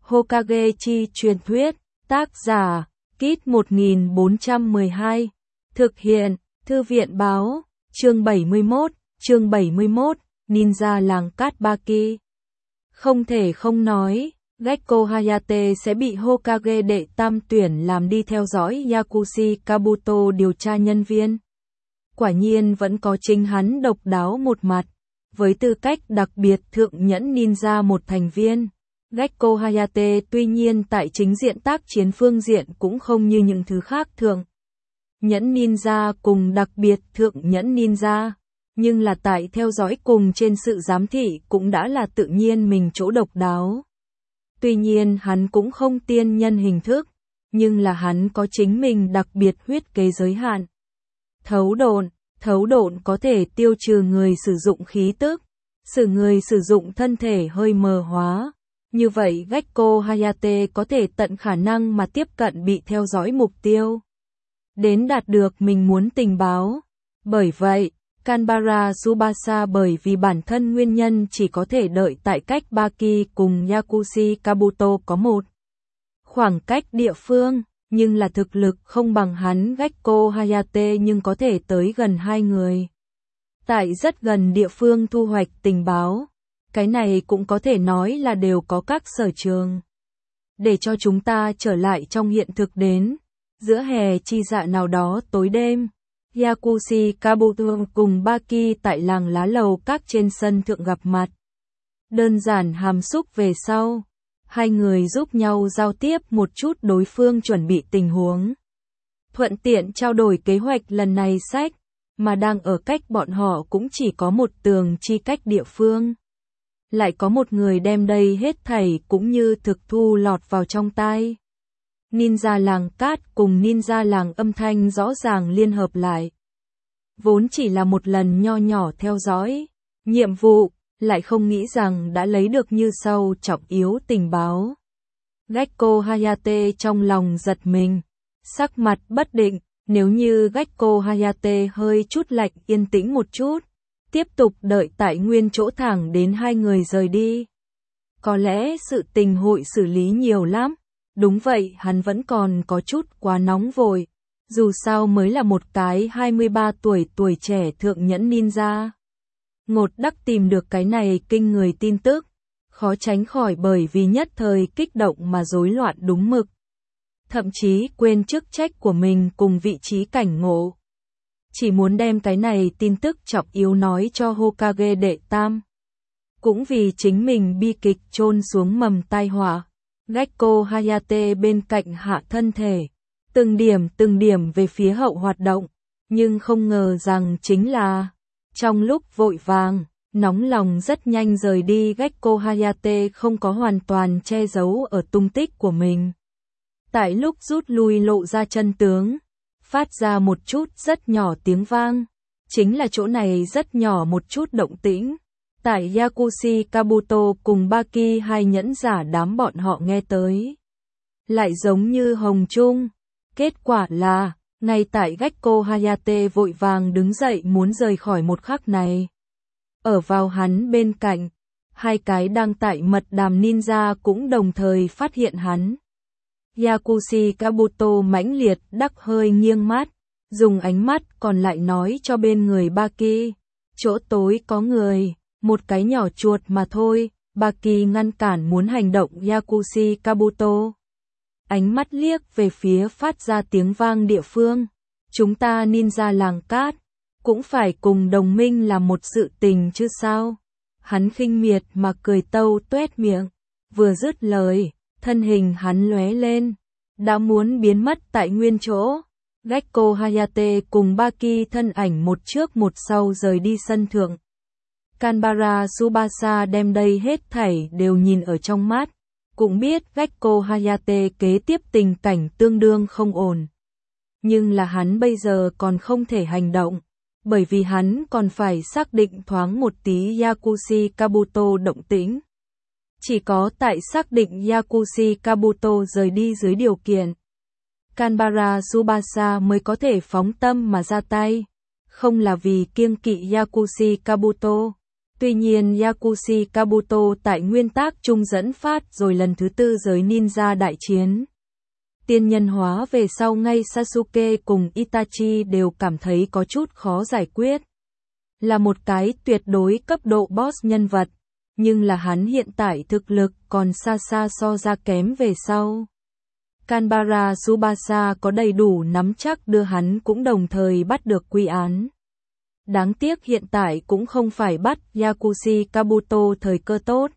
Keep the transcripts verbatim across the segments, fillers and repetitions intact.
Hokage chi truyền thuyết, tác giả, Kit một nghìn bốn trăm mười hai, thực hiện, Thư viện báo, chương bảy mươi mốt, chương bảy mươi mốt, Ninja làng cát Baki. Không thể không nói, Gekko Hayate sẽ bị Hokage đệ tam tuyển làm đi theo dõi Yakushi Kabuto điều tra nhân viên. Quả nhiên vẫn có chính hắn độc đáo một mặt, với tư cách đặc biệt thượng nhẫn ninja một thành viên. Gekko Hayate tuy nhiên tại chính diện tác chiến phương diện cũng không như những thứ khác thượng nhẫn ninja cùng đặc biệt thượng nhẫn ninja, nhưng là tại theo dõi cùng trên sự giám thị cũng đã là tự nhiên mình chỗ độc đáo. Tuy nhiên hắn cũng không tiên nhân hình thức, nhưng là hắn có chính mình đặc biệt huyết kế giới hạn. Thấu độn, thấu độn có thể tiêu trừ người sử dụng khí tức,使người sử dụng thân thể hơi mờ hóa. Như vậy Gekko Hayate có thể tận khả năng mà tiếp cận bị theo dõi mục tiêu, đến đạt được mình muốn tình báo. Bởi vậy, Kanbara Tsubasa bởi vì bản thân nguyên nhân chỉ có thể đợi tại cách Baki cùng Yakushi Kabuto có một khoảng cách địa phương, nhưng là thực lực không bằng hắn Gekko Hayate nhưng có thể tới gần hai người. Tại rất gần địa phương thu hoạch tình báo, cái này cũng có thể nói là đều có các sở trường. Để cho chúng ta trở lại trong hiện thực đến, giữa hè chi dạ nào đó tối đêm, Yakushi Kabuto cùng Baki tại làng lá lầu các trên sân thượng gặp mặt. Đơn giản hàm xúc về sau, hai người giúp nhau giao tiếp một chút đối phương chuẩn bị tình huống. Thuận tiện trao đổi kế hoạch lần này sách, mà đang ở cách bọn họ cũng chỉ có một tường chi cách địa phương. Lại có một người đem đây hết thảy cũng như thực thu lọt vào trong tai. Ninja làng cát cùng ninja làng âm thanh rõ ràng liên hợp lại. Vốn chỉ là một lần nho nhỏ theo dõi nhiệm vụ, lại không nghĩ rằng đã lấy được như sau trọng yếu tình báo. Gekko Hayate trong lòng giật mình, sắc mặt bất định, nếu như Gekko Hayate hơi chút lạnh yên tĩnh một chút, tiếp tục đợi tại nguyên chỗ thẳng đến hai người rời đi. Có lẽ sự tình hội xử lý nhiều lắm. Đúng vậy, hắn vẫn còn có chút quá nóng vội. Dù sao mới là một cái hai mươi ba tuổi tuổi trẻ thượng nhẫn ninja. Ngột đắc tìm được cái này kinh người tin tức, khó tránh khỏi bởi vì nhất thời kích động mà rối loạn đúng mực. Thậm chí quên chức trách của mình cùng vị trí cảnh ngộ. Chỉ muốn đem cái này tin tức trọng yếu nói cho Hokage đệ tam. Cũng vì chính mình bi kịch chôn xuống mầm tai họa, Gekko Hayate bên cạnh hạ thân thể, từng điểm từng điểm về phía hậu hoạt động, nhưng không ngờ rằng chính là, trong lúc vội vàng, nóng lòng rất nhanh rời đi Gekko Hayate không có hoàn toàn che giấu ở tung tích của mình. Tại lúc rút lui lộ ra chân tướng, phát ra một chút rất nhỏ tiếng vang, chính là chỗ này rất nhỏ một chút động tĩnh. Tại Yakushi Kabuto cùng Baki hai nhẫn giả đám bọn họ nghe tới, lại giống như hồng trung. Kết quả là, ngay tại Gekko Hayate vội vàng đứng dậy muốn rời khỏi một khắc này. Ở vào hắn bên cạnh, hai cái đang tại mật đàm ninja cũng đồng thời phát hiện hắn. Yakushi Kabuto mãnh liệt đắc hơi nghiêng mắt, dùng ánh mắt còn lại nói cho bên người Baki, chỗ tối có người. Một cái nhỏ chuột mà thôi. Baki ngăn cản muốn hành động Yakushi Kabuto. Ánh mắt liếc về phía phát ra tiếng vang địa phương. Chúng ta ninja làng cát, cũng phải cùng đồng minh làm một sự tình chứ sao. Hắn khinh miệt mà cười tâu tuét miệng. Vừa dứt lời, thân hình hắn lóe lên, đã muốn biến mất tại nguyên chỗ. Gekko Hayate cùng Baki thân ảnh một trước một sau rời đi sân thượng. Kanbara Tsubasa đem đây hết thảy đều nhìn ở trong mắt, cũng biết Gekko Hayate kế tiếp tình cảnh tương đương không ổn. Nhưng là hắn bây giờ còn không thể hành động, bởi vì hắn còn phải xác định thoáng một tí Yakushi Kabuto động tĩnh. Chỉ có tại xác định Yakushi Kabuto rời đi dưới điều kiện, Kanbara Tsubasa mới có thể phóng tâm mà ra tay, không là vì kiêng kỵ Yakushi Kabuto. Tuy nhiên Yakushi Kabuto tại nguyên tác trung dẫn phát rồi lần thứ tư giới ninja đại chiến. Tiên nhân hóa về sau ngay Sasuke cùng Itachi đều cảm thấy có chút khó giải quyết. Là một cái tuyệt đối cấp độ boss nhân vật, nhưng là hắn hiện tại thực lực còn xa xa so ra kém về sau. Kanbara Tsubasa có đầy đủ nắm chắc đưa hắn cũng đồng thời bắt được quy án. Đáng tiếc hiện tại cũng không phải bắt Yakushi Kabuto thời cơ tốt.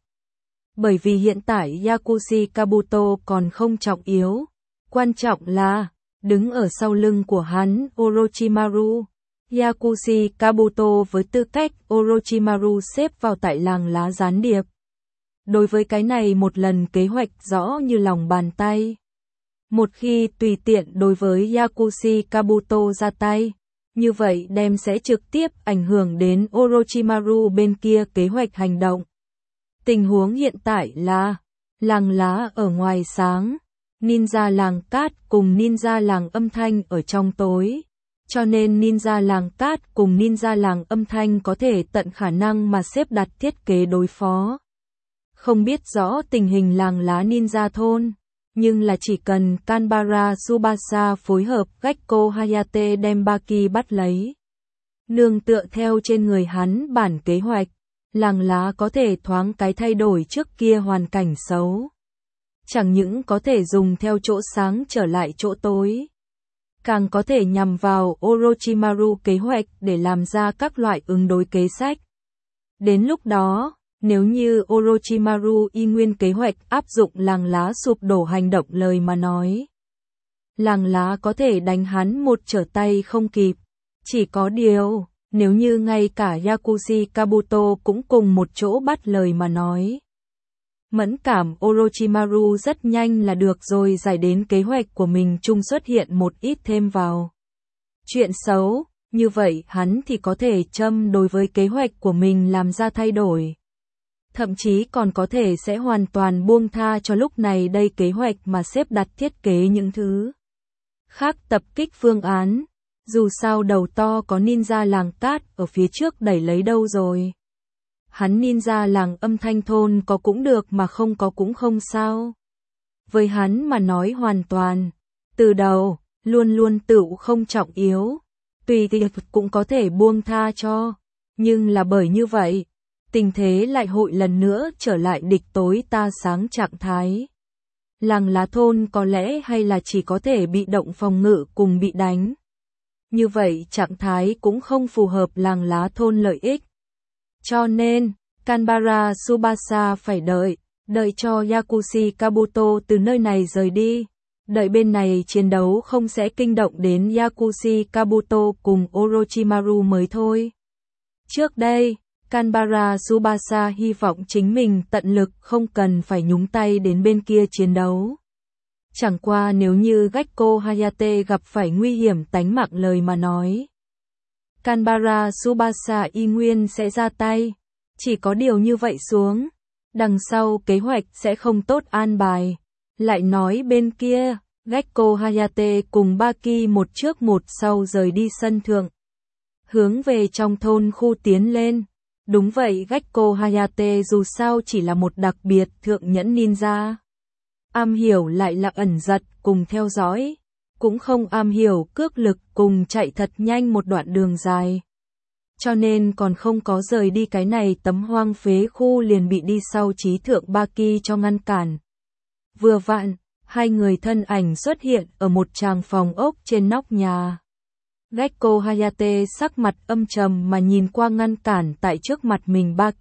Bởi vì hiện tại Yakushi Kabuto còn không trọng yếu. Quan trọng là, đứng ở sau lưng của hắn Orochimaru. Yakushi Kabuto với tư cách Orochimaru xếp vào tại làng lá gián điệp. Đối với cái này một lần kế hoạch rõ như lòng bàn tay. Một khi tùy tiện đối với Yakushi Kabuto ra tay, như vậy đem sẽ trực tiếp ảnh hưởng đến Orochimaru bên kia kế hoạch hành động. Tình huống hiện tại là, làng lá ở ngoài sáng, ninja làng cát cùng ninja làng âm thanh ở trong tối. Cho nên ninja làng cát cùng ninja làng âm thanh có thể tận khả năng mà xếp đặt thiết kế đối phó. Không biết rõ tình hình làng lá ninja thôn, nhưng là chỉ cần Kanbara Tsubasa phối hợp Gekko Hayate đem Baki bắt lấy. Nương tựa theo trên người hắn bản kế hoạch, làng lá có thể thoáng cái thay đổi trước kia hoàn cảnh xấu. Chẳng những có thể dùng theo chỗ sáng trở lại chỗ tối, càng có thể nhằm vào Orochimaru kế hoạch để làm ra các loại ứng đối kế sách. Đến lúc đó, nếu như Orochimaru y nguyên kế hoạch áp dụng làng lá sụp đổ hành động lời mà nói, làng lá có thể đánh hắn một trở tay không kịp. Chỉ có điều, nếu như ngay cả Yakushi Kabuto cũng cùng một chỗ bắt lời mà nói, mẫn cảm Orochimaru rất nhanh là được rồi giải đến kế hoạch của mình chung xuất hiện một ít thêm vào. Chuyện xấu, như vậy hắn thì có thể châm đối với kế hoạch của mình làm ra thay đổi. Thậm chí còn có thể sẽ hoàn toàn buông tha cho lúc này đây kế hoạch mà xếp đặt thiết kế những thứ khác tập kích phương án. Dù sao đầu to có ninja làng cát ở phía trước đẩy lấy đâu rồi. Hắn ninja làng âm thanh thôn có cũng được mà không có cũng không sao. Với hắn mà nói hoàn toàn, từ đầu, luôn luôn tự không trọng yếu, tùy tiệc cũng có thể buông tha cho. Nhưng là bởi như vậy, tình thế lại hội lần nữa trở lại địch tối ta sáng trạng thái. Làng lá thôn có lẽ hay là chỉ có thể bị động phòng ngự cùng bị đánh. Như vậy trạng thái cũng không phù hợp làng lá thôn lợi ích. Cho nên, Kanbara Tsubasa phải đợi, đợi cho Yakushi Kabuto từ nơi này rời đi. Đợi bên này chiến đấu không sẽ kinh động đến Yakushi Kabuto cùng Orochimaru mới thôi. Trước đây, Kanbara Tsubasa hy vọng chính mình tận lực không cần phải nhúng tay đến bên kia chiến đấu. Chẳng qua nếu như Gekko Hayate gặp phải nguy hiểm tánh mạng lời mà nói, Kanbara Tsubasa y nguyên sẽ ra tay. Chỉ có điều như vậy xuống, đằng sau kế hoạch sẽ không tốt an bài. Lại nói bên kia, Gekko Hayate cùng Baki một trước một sau rời đi sân thượng, hướng về trong thôn khu tiến lên. Đúng vậy, Gekko Hayate dù sao chỉ là một đặc biệt thượng nhẫn ninja. Am hiểu lại là ẩn giật cùng theo dõi, cũng không am hiểu cước lực cùng chạy thật nhanh một đoạn đường dài. Cho nên còn không có rời đi cái này tấm hoang phế khu liền bị đi sau trí thượng Baki cho ngăn cản. Vừa vặn, hai người thân ảnh xuất hiện ở một tràng phòng ốc trên nóc nhà. Gekko Hayate sắc mặt âm trầm mà nhìn qua ngăn cản tại trước mặt mình Baki.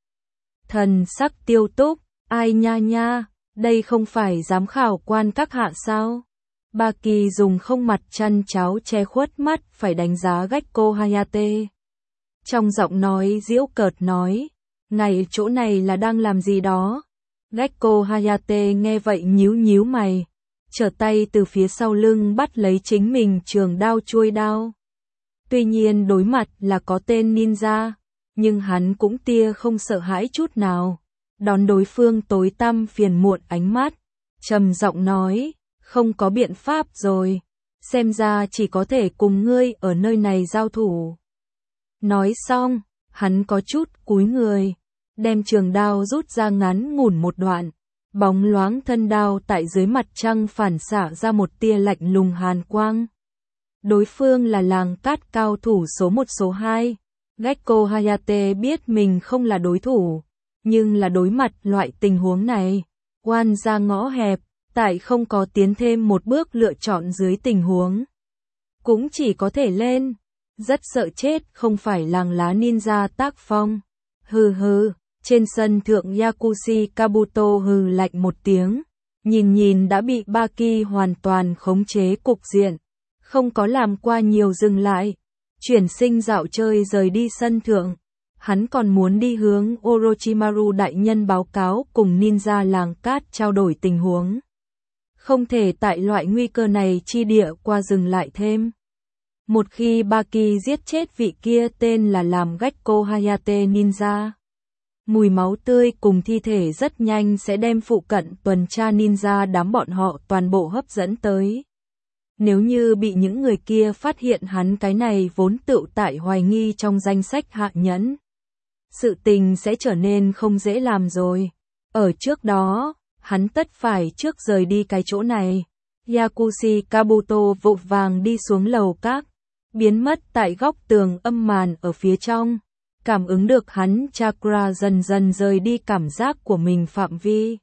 Thần sắc tiêu túc, ai nha nha, đây không phải giám khảo quan các hạ sao? Baki dùng không mặt chăn cháo che khuất mắt phải đánh giá Gekko Hayate. Trong giọng nói giễu cợt nói, ngài chỗ này là đang làm gì đó? Gekko Hayate nghe vậy nhíu nhíu mày, trở tay từ phía sau lưng bắt lấy chính mình trường đao chuôi đao. Tuy nhiên đối mặt là có tên ninja, nhưng hắn cũng tia không sợ hãi chút nào, đón đối phương tối tăm phiền muộn ánh mắt, trầm giọng nói, không có biện pháp rồi, xem ra chỉ có thể cùng ngươi ở nơi này giao thủ. Nói xong, Hắn có chút cúi người, đem trường đao rút ra ngắn ngủn một đoạn. Bóng loáng thân đao tại dưới mặt trăng phản xạ ra một tia lạnh lùng hàn quang. Đối phương là làng cát cao thủ số một số hai. Gekko Hayate biết mình không là đối thủ, nhưng là đối mặt loại tình huống này. Oan ra ngõ hẹp, tại không có tiến thêm một bước lựa chọn dưới tình huống. Cũng chỉ có thể lên. Rất sợ chết không phải làng lá ninja tác phong. Hừ hừ. Trên sân thượng Yakushi Kabuto hừ lạnh một tiếng, nhìn nhìn đã bị Baki hoàn toàn khống chế cục diện, không có làm qua nhiều dừng lại, chuyển sinh dạo chơi rời đi sân thượng. Hắn còn muốn đi hướng Orochimaru đại nhân báo cáo cùng ninja làng cát trao đổi tình huống. Không thể tại loại nguy cơ này chi địa qua dừng lại thêm. Một khi Baki giết chết vị kia tên là làm Gekko Hayate ninja, mùi máu tươi cùng thi thể rất nhanh sẽ đem phụ cận tuần tra ninja đám bọn họ toàn bộ hấp dẫn tới. Nếu như bị những người kia phát hiện hắn cái này vốn tựu tại hoài nghi trong danh sách hạ nhẫn, sự tình sẽ trở nên không dễ làm rồi. Ở trước đó, hắn tất phải trước rời đi cái chỗ này. Yakushi Kabuto vội vàng đi xuống lầu các, biến mất tại góc tường âm màn ở phía trong. Cảm ứng được hắn chakra dần dần rời đi cảm giác của mình phạm vi.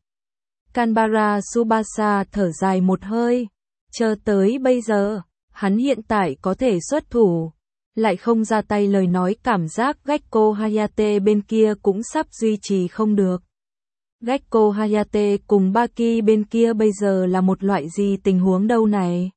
Kanbara Tsubasa thở dài một hơi. Chờ tới bây giờ, hắn hiện tại có thể xuất thủ. Lại không ra tay lời nói cảm giác Gekko Hayate bên kia cũng sắp duy trì không được. Gekko Hayate cùng Baki bên kia bây giờ là một loại gì tình huống đâu này?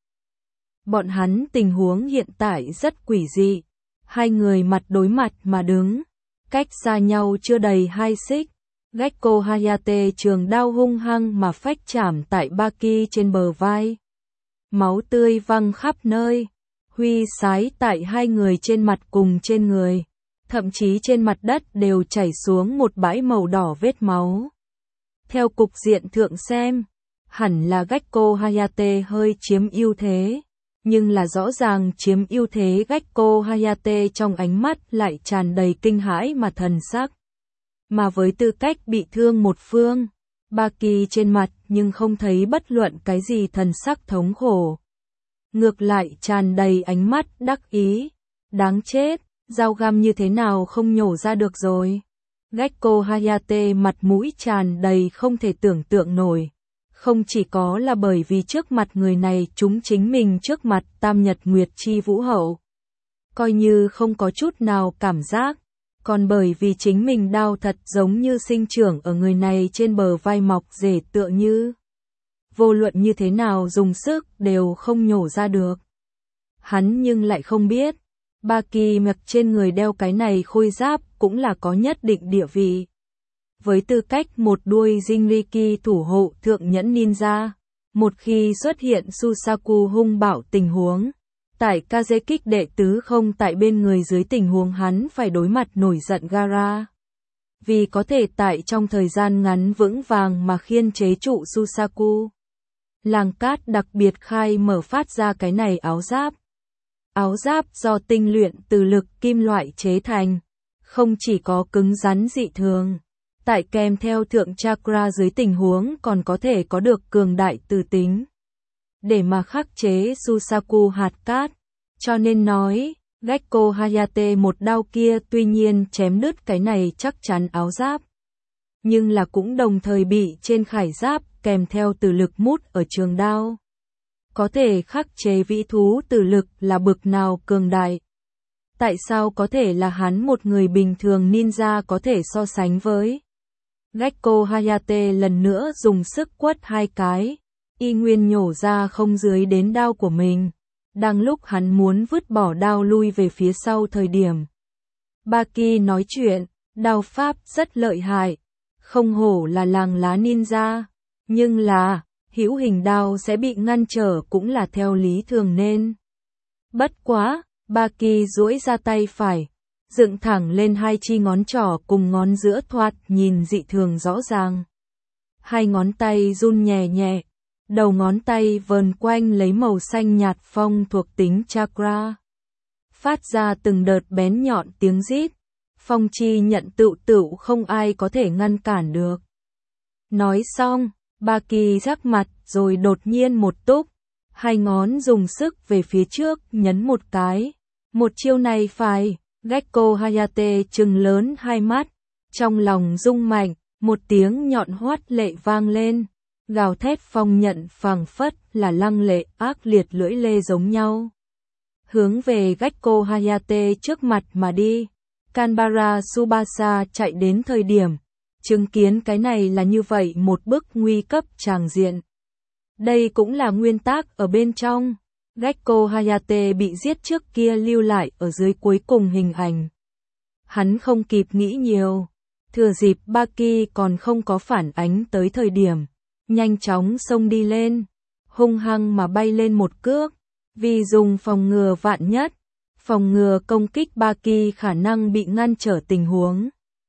Bọn hắn tình huống hiện tại rất quỷ dị. Hai người mặt đối mặt mà đứng, cách xa nhau chưa đầy hai xích. Gekko Hayate trường đao hung hăng mà phách chạm tại Baki trên bờ vai. Máu tươi văng khắp nơi, huy sái tại hai người trên mặt cùng trên người. Thậm chí trên mặt đất đều chảy xuống một bãi màu đỏ vết máu. Theo cục diện thượng xem, hẳn là Gekko Hayate hơi chiếm ưu thế. Nhưng là rõ ràng chiếm ưu thế Gekko Hayate trong ánh mắt lại tràn đầy kinh hãi mà thần sắc. Mà với tư cách bị thương một phương, Baki trên mặt nhưng không thấy bất luận cái gì thần sắc thống khổ. Ngược lại tràn đầy ánh mắt đắc ý. Đáng chết, dao găm như thế nào không nhổ ra được rồi. Gekko Hayate mặt mũi tràn đầy không thể tưởng tượng nổi. Không chỉ có là bởi vì trước mặt người này chúng chính mình trước mặt Tam Nhật Nguyệt Chi Vũ Hậu. Coi như không có chút nào cảm giác, còn bởi vì chính mình đao thật giống như sinh trưởng ở người này trên bờ vai mọc rễ tựa như. Vô luận như thế nào dùng sức đều không nhổ ra được. Hắn nhưng lại không biết, Baki mặc trên người đeo cái này khôi giáp cũng là có nhất định địa vị. Với tư cách một đuôi Jinriki thủ hộ thượng nhẫn ninja, một khi xuất hiện Susaku hung bạo tình huống, tại Kazekik đệ tứ không tại bên người dưới tình huống hắn phải đối mặt nổi giận Gaara. Vì có thể tại trong thời gian ngắn vững vàng mà khiên chế trụ Susaku, làng cát đặc biệt khai mở phát ra cái này áo giáp. Áo giáp do tinh luyện từ lực kim loại chế thành, không chỉ có cứng rắn dị thường, tại kèm theo thượng chakra dưới tình huống còn có thể có được cường đại từ tính, để mà khắc chế Susaku hạt cát. Cho nên nói, Gekko Hayate một đao kia tuy nhiên chém đứt cái này chắc chắn áo giáp, nhưng là cũng đồng thời bị trên khải giáp kèm theo từ lực mút ở trường đao. Có thể khắc chế vĩ thú từ lực là bực nào cường đại. Tại sao có thể là hắn một người bình thường ninja có thể so sánh với? Gekko Hayate lần nữa dùng sức quất hai cái, y nguyên nhổ ra không dưới đến đao của mình. Đang lúc hắn muốn vứt bỏ đao lui về phía sau thời điểm. Baki nói chuyện, đao pháp rất lợi hại, không hổ là làng lá ninja, nhưng là, hữu hình đao sẽ bị ngăn trở cũng là theo lý thường nên. Bất quá, Baki duỗi ra tay phải, dựng thẳng lên hai chi ngón trỏ cùng ngón giữa thoạt nhìn dị thường rõ ràng. Hai ngón tay run nhẹ nhẹ, đầu ngón tay vờn quanh lấy màu xanh nhạt phong thuộc tính chakra. Phát ra từng đợt bén nhọn tiếng rít, Phong chi nhận tựu tựu không ai có thể ngăn cản được. Nói xong, Baki rắc mặt rồi đột nhiên một túc, hai ngón dùng sức về phía trước nhấn một cái. Một chiêu này phải, Gekko Hayate trừng lớn hai mắt, trong lòng rung mạnh, một tiếng nhọn hoắt lệ vang lên, gào thét phong nhận phảng phất là lăng lệ ác liệt lưỡi lê giống nhau. Hướng về Gekko Hayate trước mặt mà đi, Kanbara Tsubasa chạy đến thời điểm, chứng kiến cái này là như vậy một bức nguy cấp tràng diện. Đây cũng là nguyên tắc ở bên trong. Gekko Hayate bị giết trước kia lưu lại ở dưới cuối cùng hình ảnh. Hắn không kịp nghĩ nhiều, thừa dịp Baki còn không có phản ánh tới thời điểm, nhanh chóng xông đi lên, hung hăng mà bay lên một cước, vì dùng phòng ngừa vạn nhất, phòng ngừa công kích Baki khả năng bị ngăn trở tình huống.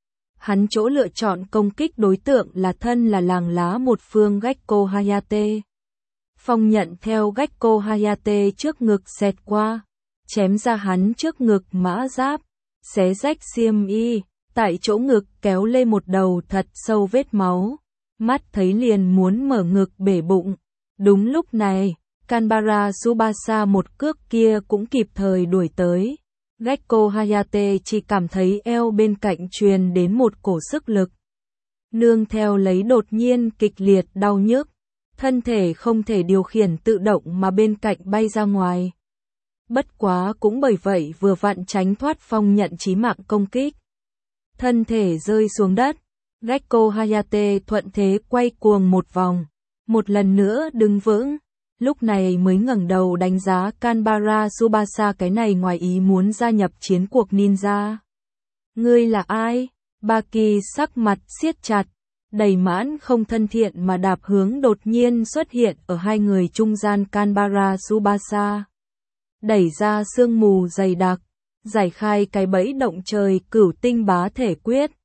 Hắn chỗ lựa chọn công kích đối tượng là thân là làng lá một phương Gekko Hayate. Phong nhận theo Gekko Hayate trước ngực xẹt qua, chém ra hắn trước ngực mã giáp, xé rách xiêm y, tại chỗ ngực kéo lên một đầu thật sâu vết máu, mắt thấy liền muốn mở ngực bể bụng. Đúng lúc này, Kanbara Tsubasa một cước kia cũng kịp thời đuổi tới. Gekko Hayate chỉ cảm thấy eo bên cạnh truyền đến một cổ sức lực. Nương theo lấy đột nhiên kịch liệt đau nhức, thân thể không thể điều khiển tự động mà bên cạnh bay ra ngoài. Bất quá cũng bởi vậy vừa vặn tránh thoát phong nhận chí mạng công kích. Thân thể rơi xuống đất, Gekko Hayate thuận thế quay cuồng một vòng, một lần nữa đứng vững, lúc này mới ngẩng đầu đánh giá Kanbara Tsubasa cái này ngoài ý muốn gia nhập chiến cuộc ninja. Ngươi là ai? Baki sắc mặt siết chặt, đầy mãn không thân thiện mà đạp hướng đột nhiên xuất hiện ở hai người trung gian Kanbara Tsubasa. Đẩy ra sương mù dày đặc, giải khai cái bẫy động trời cửu tinh bá thể quyết,